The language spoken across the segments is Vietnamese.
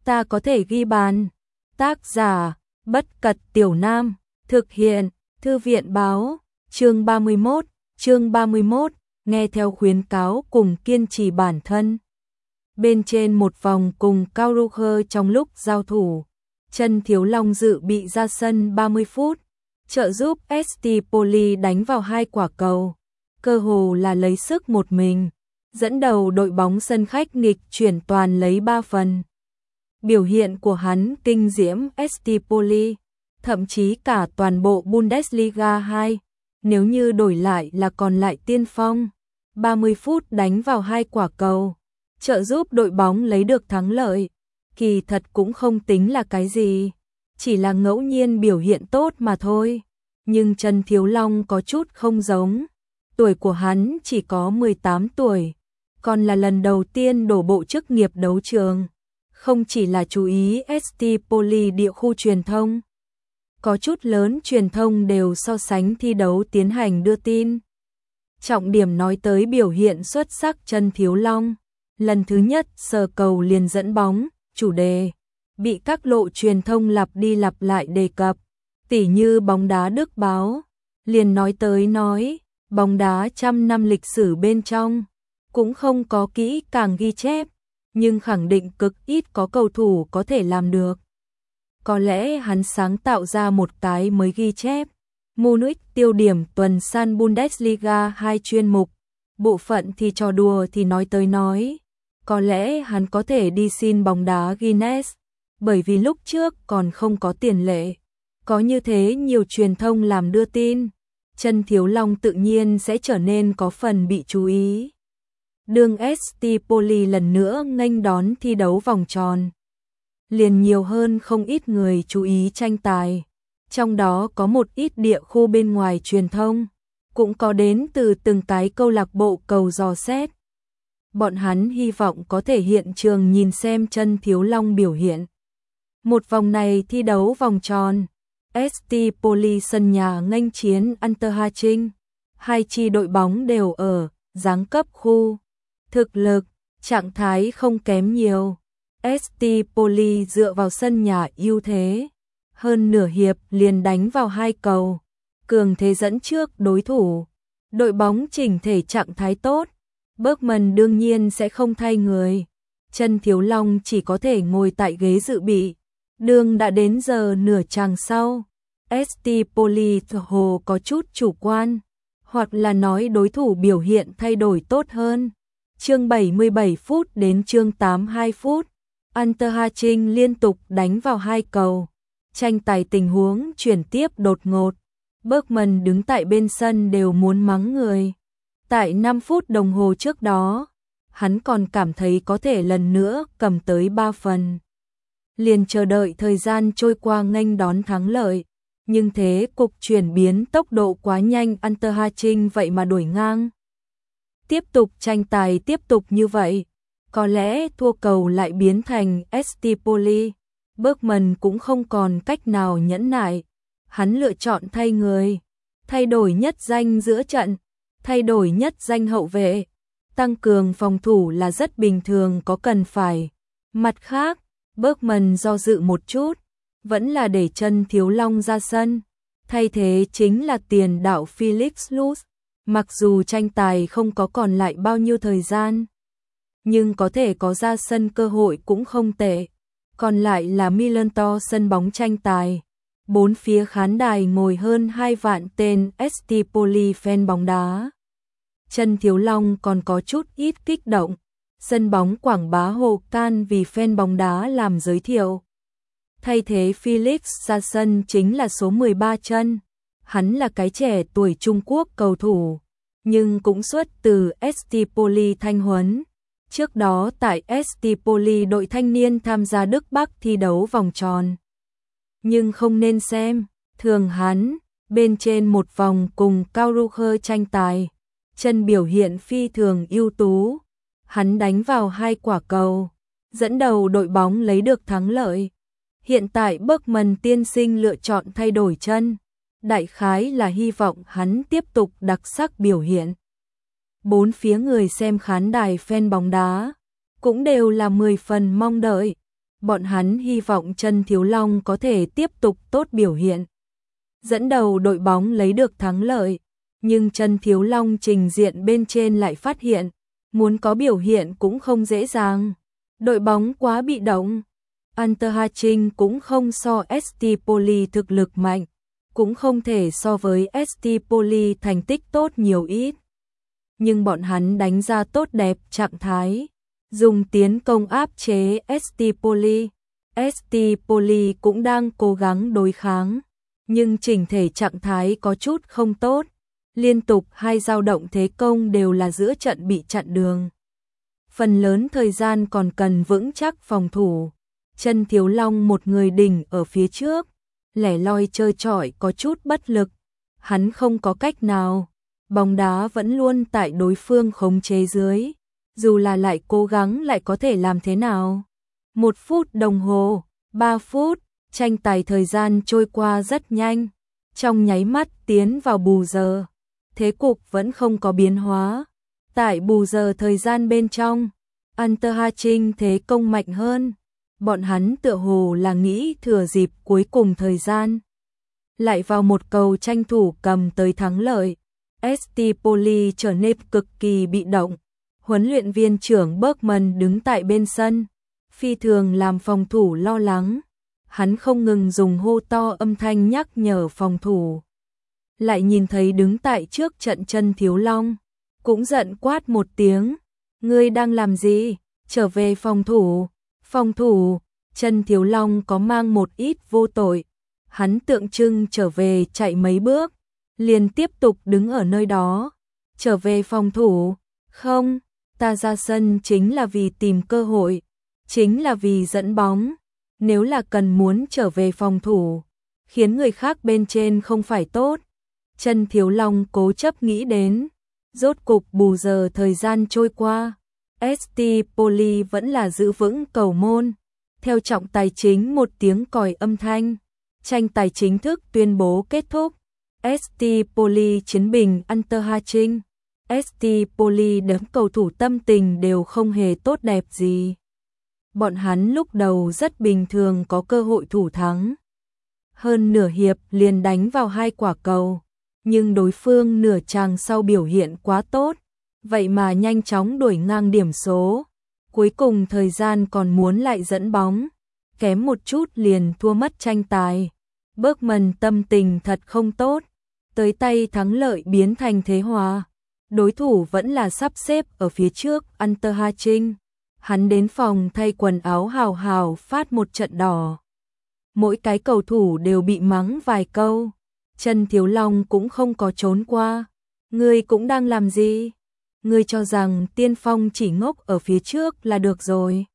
ta có thể ghi bàn. Tác giả, Bất Cật Tiểu Nam, thực hiện, Thư viện báo, chương 31, nghe theo khuyến cáo cùng kiên trì bản thân. Bên trên một vòng cùng Cao Ruger trong lúc giao thủ, Chân Thiếu Long dự bị ra sân 30 phút, trợ giúp ST Poli đánh vào 2 quả cầu, cơ hồ là lấy sức một mình, dẫn đầu đội bóng sân khách nghịch chuyển toàn lấy 3 phần. Biểu hiện của hắn kinh diễm ST Poli, thậm chí cả toàn bộ Bundesliga 2, nếu như đổi lại là còn lại tiên phong, 30 phút đánh vào 2 quả cầu, trợ giúp đội bóng lấy được thắng lợi, kỳ thật cũng không tính là cái gì, chỉ là ngẫu nhiên biểu hiện tốt mà thôi. Nhưng Chân Thiếu Long có chút không giống, tuổi của hắn chỉ có 18 tuổi, còn là lần đầu tiên đổ bộ chức nghiệp đấu trường, không chỉ là chú ý ST Poli địa khu truyền thông. Có chút lớn truyền thông đều so sánh thi đấu tiến hành đưa tin. Trọng điểm nói tới biểu hiện xuất sắc Chân Thiếu Long, lần thứ nhất sờ cầu liền dẫn bóng, chủ đề bị các lộ truyền thông lặp đi lặp lại đề cập, tỉ như bóng đá Đức báo, liền nói bóng đá trăm năm lịch sử bên trong, cũng không có kỹ càng ghi chép, nhưng khẳng định cực ít có cầu thủ có thể làm được. Có lẽ hắn sáng tạo ra một cái mới ghi chép. Munich tiêu điểm tuần san Bundesliga 2 chuyên mục, bộ phận thì trò đùa thì nói. Có lẽ hắn có thể đi xin bóng đá Guinness, bởi vì lúc trước còn không có tiền lệ. Có như thế nhiều truyền thông làm đưa tin, Chân Thiếu Long tự nhiên sẽ trở nên có phần bị chú ý. Đường ST Poli lần nữa nghênh đón thi đấu vòng tròn, liền nhiều hơn không ít người chú ý tranh tài, trong đó có một ít địa khu bên ngoài truyền thông, cũng có đến từ từng cái câu lạc bộ cầu dò xét. Bọn hắn hy vọng có thể hiện trường nhìn xem Chân Thiếu Long biểu hiện. Một vòng này thi đấu vòng tròn, ST Poli sân nhà nghênh chiến Unterhaching, hai chi đội bóng đều ở giáng cấp khu, thực lực, trạng thái không kém nhiều. ST Poli dựa vào sân nhà ưu thế, hơn nửa hiệp liền đánh vào 2 cầu, cường thế dẫn trước đối thủ. Đội bóng chỉnh thể trạng thái tốt, Bergman đương nhiên sẽ không thay người. Chân Thiếu Long chỉ có thể ngồi tại ghế dự bị. Đường đã đến giờ nửa chàng sau, ST Poli hồ có chút chủ quan, hoặc là nói đối thủ biểu hiện thay đổi tốt hơn. Chương 77 phút đến chương 82 phút, Unterhaching liên tục đánh vào 2 cầu. Tranh tài tình huống chuyển tiếp đột ngột. Bergman đứng tại bên sân đều muốn mắng người. Tại 5 phút đồng hồ trước đó, hắn còn cảm thấy có thể lần nữa cầm tới 3 phần. Liền chờ đợi thời gian trôi qua nghênh đón thắng lợi. Nhưng thế cục chuyển biến tốc độ quá nhanh, Unterhaching vậy mà đuổi ngang. Tiếp tục tranh tài tiếp tục như vậy, có lẽ thua cầu lại biến thành ST Poli. Bergman cũng không còn cách nào nhẫn nại. Hắn lựa chọn thay người, thay đổi nhất danh giữa trận, thay đổi nhất danh hậu vệ, tăng cường phòng thủ là rất bình thường có cần phải. Mặt khác, Bergman do dự một chút, vẫn là để Chân Thiếu Long ra sân, thay thế chính là tiền đạo Felix Luz. Mặc dù tranh tài không có còn lại bao nhiêu thời gian, nhưng có thể có ra sân cơ hội cũng không tệ. Còn lại là Millantor sân bóng tranh tài. 4 phía khán đài ngồi hơn 2 vạn tên ST Poli fan bóng đá. Chân Thiếu Long còn có chút ít kích động. Sân bóng quảng bá Hồ Can vì fan bóng đá làm giới thiệu. Thay thế Felix ra sân chính là số 13 Chân. Hắn là cái trẻ tuổi Trung Quốc cầu thủ, nhưng cũng xuất từ ST Poli Thanh Huấn. Trước đó tại ST Poli đội thanh niên tham gia Đức Bắc thi đấu vòng tròn. Nhưng không nên xem thường hắn, bên trên một vòng cùng Cao Ruger tranh tài, Chân biểu hiện phi thường ưu tú. Hắn đánh vào 2 quả cầu, dẫn đầu đội bóng lấy được thắng lợi. Hiện tại Bergman tiên sinh lựa chọn thay đổi Chân, đại khái là hy vọng hắn tiếp tục đặc sắc biểu hiện. 4 phía người xem khán đài fan bóng đá cũng đều là 10 phần mong đợi. Bọn hắn hy vọng Chân Thiếu Long có thể tiếp tục tốt biểu hiện, dẫn đầu đội bóng lấy được thắng lợi, nhưng Chân Thiếu Long trình diện bên trên lại phát hiện, muốn có biểu hiện cũng không dễ dàng. Đội bóng quá bị động. Unterhaching cũng không so ST Poli thực lực mạnh, cũng không thể so với ST Poli thành tích tốt nhiều ít. Nhưng bọn hắn đánh ra tốt đẹp trạng thái, dùng tiến công áp chế ST Poli. ST Poli cũng đang cố gắng đối kháng, nhưng chỉnh thể trạng thái có chút không tốt. Liên tục hai dao động thế công đều là giữa trận bị chặn đường. Phần lớn thời gian còn cần vững chắc phòng thủ. Chân Thiếu Long một người đỉnh ở phía trước, lẻ loi chơi chọi có chút bất lực. Hắn không có cách nào, bóng đá vẫn luôn tại đối phương khống chế dưới. Dù là lại cố gắng lại có thể làm thế nào. 1 phút đồng hồ, 3 phút, tranh tài thời gian trôi qua rất nhanh. Trong nháy mắt tiến vào bù giờ, thế cục vẫn không có biến hóa. Tại bù giờ thời gian bên trong, Unterhaching thế công mạnh hơn. Bọn hắn tựa hồ là nghĩ thừa dịp cuối cùng thời gian, lại vào một cầu tranh thủ cầm tới thắng lợi. ST Poli trở nên cực kỳ bị động. Huấn luyện viên trưởng Bergman đứng tại bên sân, phi thường làm phòng thủ lo lắng. Hắn không ngừng dùng hô to âm thanh nhắc nhở phòng thủ. Lại nhìn thấy đứng tại trước trận Chân Thiếu Long, cũng giận quát một tiếng. Ngươi đang làm gì? Trở về phòng thủ. Phòng thủ. Chân Thiếu Long có mang một ít vô tội. Hắn tượng trưng trở về chạy mấy bước, liền tiếp tục đứng ở nơi đó. Trở về phòng thủ. Không, ta ra sân chính là vì tìm cơ hội, chính là vì dẫn bóng. Nếu là cần muốn trở về phòng thủ, khiến người khác bên trên không phải tốt. Chân Thiếu Long cố chấp nghĩ đến. Rốt cục bù giờ thời gian trôi qua, ST Poli vẫn là giữ vững cầu môn. Theo trọng tài chính một tiếng còi âm thanh, tranh tài chính thức tuyên bố kết thúc. ST Poli chiến bình Unterhaching. ST Poli đám cầu thủ tâm tình đều không hề tốt đẹp gì. Bọn hắn lúc đầu rất bình thường có cơ hội thủ thắng. Hơn nửa hiệp liền đánh vào 2 quả cầu, nhưng đối phương nửa chàng sau biểu hiện quá tốt, vậy mà nhanh chóng đuổi ngang điểm số. Cuối cùng thời gian còn muốn lại dẫn bóng, kém một chút liền thua mất tranh tài. Bergman tâm tình thật không tốt, tới tay thắng lợi biến thành thế hòa. Đối thủ vẫn là sắp xếp ở phía trước Unterhaching. Hắn đến phòng thay quần áo hào hào phát một trận đỏ. Mỗi cái cầu thủ đều bị mắng vài câu. Chân Thiếu Long cũng không có trốn qua. Ngươi cũng đang làm gì? Ngươi cho rằng tiên phong chỉ ngốc ở phía trước là được rồi.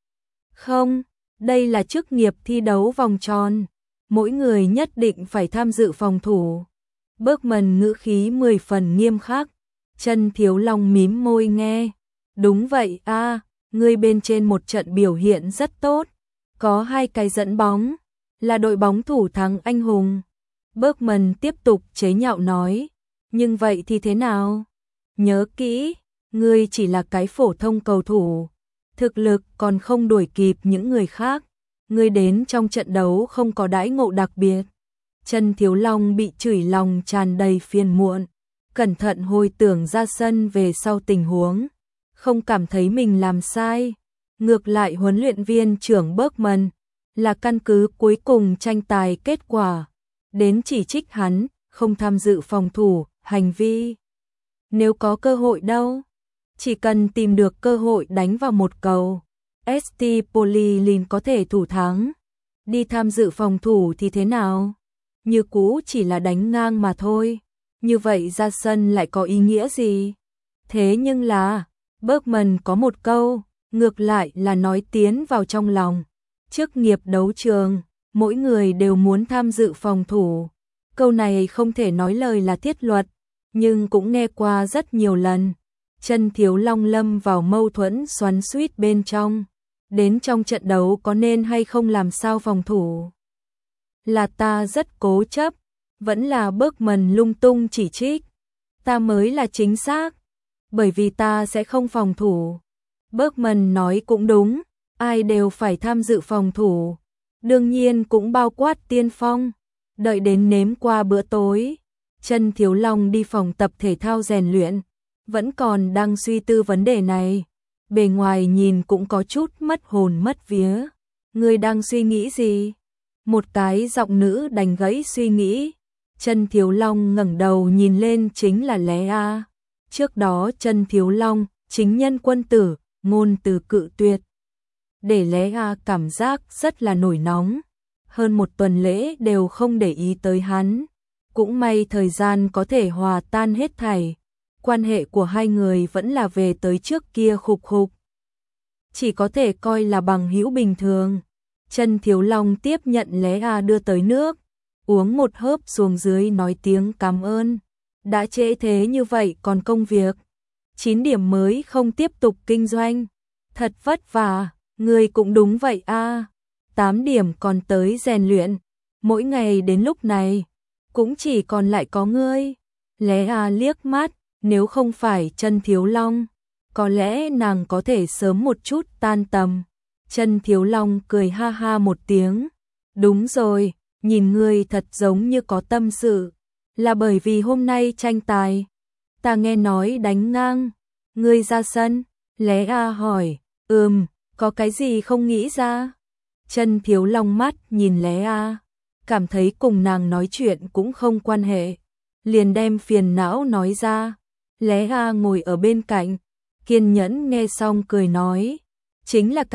Không, đây là chức nghiệp thi đấu vòng tròn. Mỗi người nhất định phải tham dự phòng thủ. Bergman ngữ khí 10 phần nghiêm khắc. Chân Thiếu Long mím môi nghe. Đúng vậy a, ngươi bên trên một trận biểu hiện rất tốt. Có 2 cái dẫn bóng, là đội bóng thủ thắng anh hùng. Bergman tiếp tục chế nhạo nói. Nhưng vậy thì thế nào? Nhớ kỹ, ngươi chỉ là cái phổ thông cầu thủ. Thực lực còn không đuổi kịp những người khác. Ngươi đến trong trận đấu không có đãi ngộ đặc biệt. Chân Thiếu Long bị chửi lòng tràn đầy phiền muộn. Cẩn thận hồi tưởng ra sân về sau tình huống. Không cảm thấy mình làm sai. Ngược lại huấn luyện viên trưởng Bergman là căn cứ cuối cùng tranh tài kết quả. Đến chỉ trích hắn, không tham dự phòng thủ, hành vi. Nếu có cơ hội đâu, chỉ cần tìm được cơ hội đánh vào một cầu, ST Poli liền có thể thủ thắng. Đi tham dự phòng thủ thì thế nào? Như cũ chỉ là đánh ngang mà thôi. Như vậy ra sân lại có ý nghĩa gì? Thế nhưng là, Bergman có một câu, ngược lại là nói tiến vào trong lòng. Chức nghiệp đấu trường, mỗi người đều muốn tham dự phòng thủ. Câu này không thể nói lời là thiết luật, nhưng cũng nghe qua rất nhiều lần. Chân Thiếu Long lâm vào mâu thuẫn xoắn xuýt bên trong. Đến trong trận đấu có nên hay không làm sao phòng thủ? Là ta rất cố chấp, vẫn là Bergman lung tung chỉ trích. Ta mới là chính xác, bởi vì ta sẽ không phòng thủ. Bergman nói cũng đúng, ai đều phải tham dự phòng thủ, đương nhiên cũng bao quát Tiên Phong. Đợi đến nếm qua bữa tối, Chân Thiếu Long đi phòng tập thể thao rèn luyện, vẫn còn đang suy tư vấn đề này, bề ngoài nhìn cũng có chút mất hồn mất vía. Ngươi đang suy nghĩ gì? Một cái giọng nữ đành gãy suy nghĩ. Chân Thiếu Long ngẩng đầu nhìn lên, chính là Lé A. Trước đó Chân Thiếu Long, chính nhân quân tử, ngôn từ cự tuyệt, để Lé A cảm giác rất là nổi nóng. Hơn một tuần lễ đều không để ý tới hắn. Cũng may thời gian có thể hòa tan hết thảy. Quan hệ của hai người vẫn là về tới trước kia khục khục. Chỉ có thể coi là bằng hữu bình thường. Chân Thiếu Long tiếp nhận Lé A đưa tới nước, uống một hớp xuống dưới nói tiếng cảm ơn. Đã trễ thế như vậy còn công việc. 9 điểm mới không tiếp tục kinh doanh. Thật vất vả, người cũng đúng vậy a. 8 điểm còn tới rèn luyện. Mỗi ngày đến lúc này, cũng chỉ còn lại có ngươi. Lé A liếc mắt, nếu không phải Chân Thiếu Long, có lẽ nàng có thể sớm một chút tan tầm. Chân Thiếu Long cười ha ha một tiếng. Đúng rồi, nhìn ngươi thật giống như có tâm sự. Là bởi vì hôm nay tranh tài. Ta nghe nói đánh ngang. Ngươi ra sân. Lé A hỏi. Có cái gì không nghĩ ra? Chân Thiếu Long mắt nhìn Lé A, cảm thấy cùng nàng nói chuyện cũng không quan hệ, liền đem phiền não nói ra. Lé A ngồi ở bên cạnh, kiên nhẫn nghe xong cười nói, chính là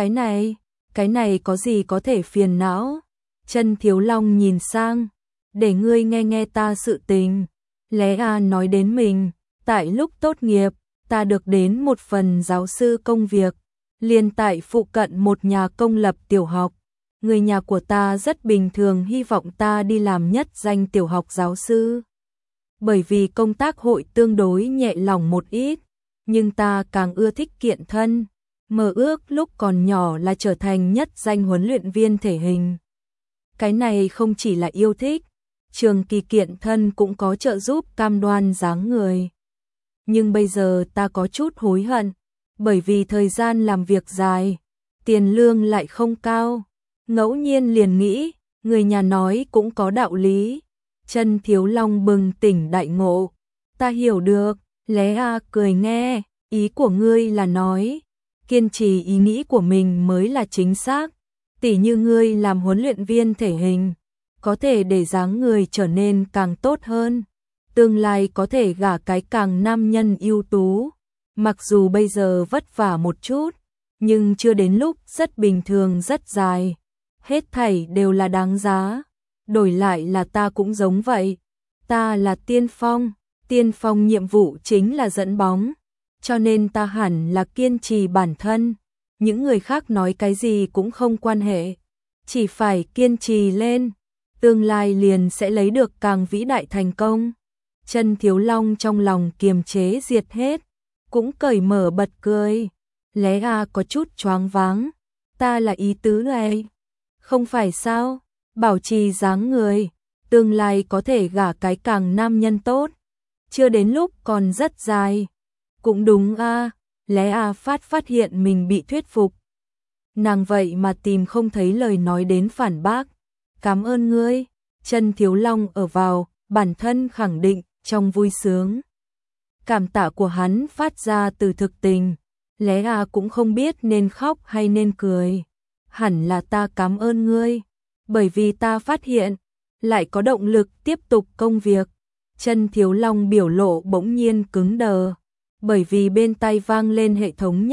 cái này có gì có thể phiền não. Chân Thiếu Long nhìn sang, để ngươi nghe nghe ta sự tình. Lé A nói đến mình, tại lúc tốt nghiệp, ta được đến một phần giáo sư công việc, liền tại phụ cận một nhà công lập tiểu học. Người nhà của ta rất bình thường hy vọng ta đi làm nhất danh tiểu học giáo sư. Bởi vì công tác hội tương đối nhẹ lòng một ít, nhưng ta càng ưa thích kiện thân. Mơ ước lúc còn nhỏ là trở thành nhất danh huấn luyện viên thể hình. Cái này không chỉ là yêu thích, trường kỳ kiện thân cũng có trợ giúp cam đoan dáng người. Nhưng bây giờ ta có chút hối hận, bởi vì thời gian làm việc dài, tiền lương lại không cao. Ngẫu nhiên liền nghĩ, người nhà nói cũng có đạo lý. Chân Thiếu Long bừng tỉnh đại ngộ. Ta hiểu được. Lé A cười nghe, ý của ngươi là nói, kiên trì ý nghĩ của mình mới là chính xác. Tỉ như ngươi làm huấn luyện viên thể hình, có thể để dáng người trở nên càng tốt hơn. Tương lai có thể gả cái càng nam nhân ưu tú. Mặc dù bây giờ vất vả một chút, nhưng chưa đến lúc rất bình thường rất dài. Hết thảy đều là đáng giá. Đổi lại là ta cũng giống vậy. Ta là tiên phong. Tiên phong nhiệm vụ chính là dẫn bóng. Cho nên ta hẳn là kiên trì bản thân. Những người khác nói cái gì cũng không quan hệ. Chỉ phải kiên trì lên. Tương lai liền sẽ lấy được càng vĩ đại thành công. Chân Thiếu Long trong lòng kiềm chế diệt hết. Cũng cởi mở bật cười. Lé A có chút choáng váng. Ta là ý tứ này. Không phải sao, bảo trì dáng người, tương lai có thể gả cái càng nam nhân tốt. Chưa đến lúc còn rất dài. Cũng đúng a. Lé A phát hiện mình bị thuyết phục. Nàng vậy mà tìm không thấy lời nói đến phản bác. Cảm ơn ngươi. Chân Thiếu Long ở vào, bản thân khẳng định, trong vui sướng. Cảm tạ của hắn phát ra từ thực tình. Lé A cũng không biết nên khóc hay nên cười. Hẳn là ta cảm ơn ngươi, bởi vì ta phát hiện, lại có động lực tiếp tục công việc. Chân Thiếu Long biểu lộ bỗng nhiên cứng đờ, bởi vì bên tai vang lên hệ thống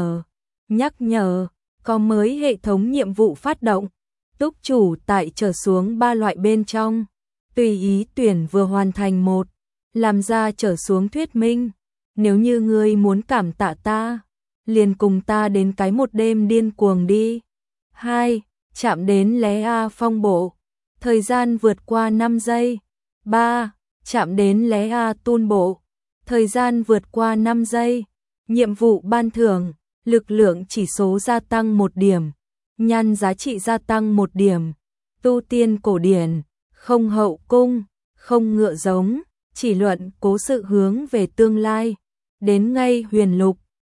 nhắc nhở, có mới hệ thống nhiệm vụ phát động. Túc chủ tại trở xuống 3 loại bên trong, tùy ý tuyển vừa hoàn thành một, làm ra trở xuống thuyết minh. Nếu như ngươi muốn cảm tạ ta, liền cùng ta đến cái một đêm điên cuồng đi. 2. Chạm đến Lé A phong bộ. Thời gian vượt qua 5 giây. 3. Chạm đến Lé A tun bộ. Thời gian vượt qua 5 giây. Nhiệm vụ ban thưởng. Lực lượng chỉ số gia tăng 1 điểm. Nhan giá trị gia tăng 1 điểm. Tu tiên cổ điển. Không hậu cung. Không ngựa giống. Chỉ luận cố sự hướng về tương lai. Đến ngay huyền lục.